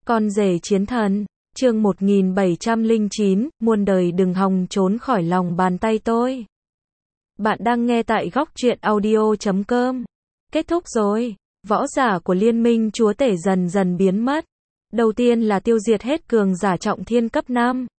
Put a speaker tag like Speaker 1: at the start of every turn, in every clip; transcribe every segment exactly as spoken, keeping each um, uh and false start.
Speaker 1: Con rể chiến thần, chương một nghìn bảy trăm lẻ chín, muôn đời đừng hòng trốn khỏi lòng bàn tay tôi. Bạn đang nghe tại góc truyện audio chấm com. Kết thúc rồi, võ giả của Liên minh chúa tể dần dần biến mất. Đầu tiên là tiêu diệt hết cường giả trọng thiên cấp năm.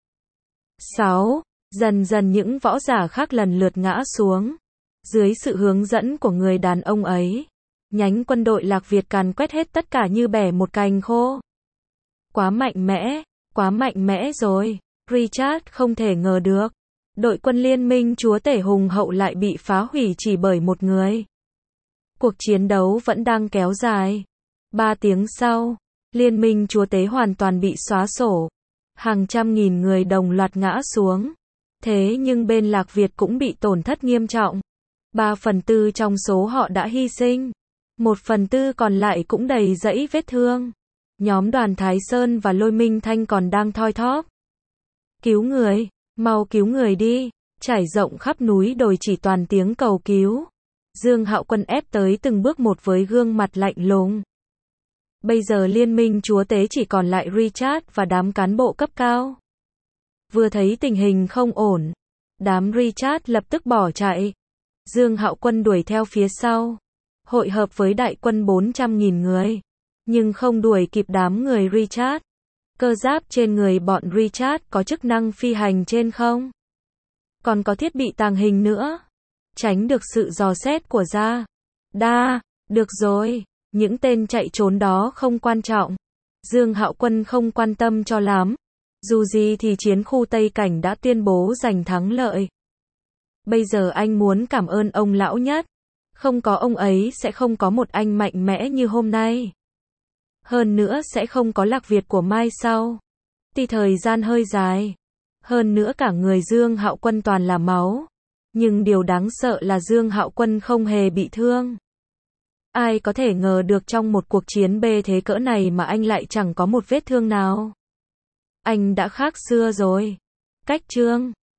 Speaker 1: sáu. Dần dần những võ giả khác lần lượt ngã xuống. Dưới sự hướng dẫn của người đàn ông ấy, nhánh quân đội Lạc Việt càn quét hết tất cả như bẻ một cành khô. Quá mạnh mẽ, quá mạnh mẽ rồi. Richard không thể ngờ được. Đội quân Liên minh chúa tể hùng hậu lại bị phá hủy chỉ bởi một người. Cuộc chiến đấu vẫn đang kéo dài. Ba tiếng sau, Liên minh chúa tể hoàn toàn bị xóa sổ. Hàng trăm nghìn người đồng loạt ngã xuống. Thế nhưng bên Lạc Việt cũng bị tổn thất nghiêm trọng. Ba phần tư trong số họ đã hy sinh. Một phần tư còn lại cũng đầy rẫy vết thương. Nhóm đoàn Thái Sơn và Lôi Minh Thanh còn đang thoi thóp. Cứu người, mau cứu người đi. Trải rộng khắp núi đồi chỉ toàn tiếng cầu cứu. Dương Hạo Quân ép tới từng bước một với gương mặt lạnh lùng. Bây giờ Liên minh chúa tế chỉ còn lại Richard và đám cán bộ cấp cao. Vừa thấy tình hình không ổn, đám Richard lập tức bỏ chạy. Dương Hạo Quân đuổi theo phía sau, hội hợp với đại quân bốn trăm nghìn người, nhưng không đuổi kịp đám người Richard. Cơ giáp trên người bọn Richard có chức năng phi hành trên không, còn có thiết bị tàng hình nữa, tránh được sự dò xét của Gia Đa. Được rồi, những tên chạy trốn đó không quan trọng. Dương Hạo Quân không quan tâm cho lắm. Dù gì thì chiến khu Tây Cảnh đã tuyên bố giành thắng lợi. Bây giờ anh muốn cảm ơn ông lão nhất. Không có ông ấy sẽ không có một anh mạnh mẽ như hôm nay. Hơn nữa sẽ không có Lạc Việt của mai sau. Tuy thời gian hơi dài. Hơn nữa cả người Dương Hạo Quân toàn là máu. Nhưng điều đáng sợ là Dương Hạo Quân không hề bị thương. Ai có thể ngờ được trong một cuộc chiến bê thế cỡ này mà anh lại chẳng có một vết thương nào. Anh đã khác xưa rồi. Cách chương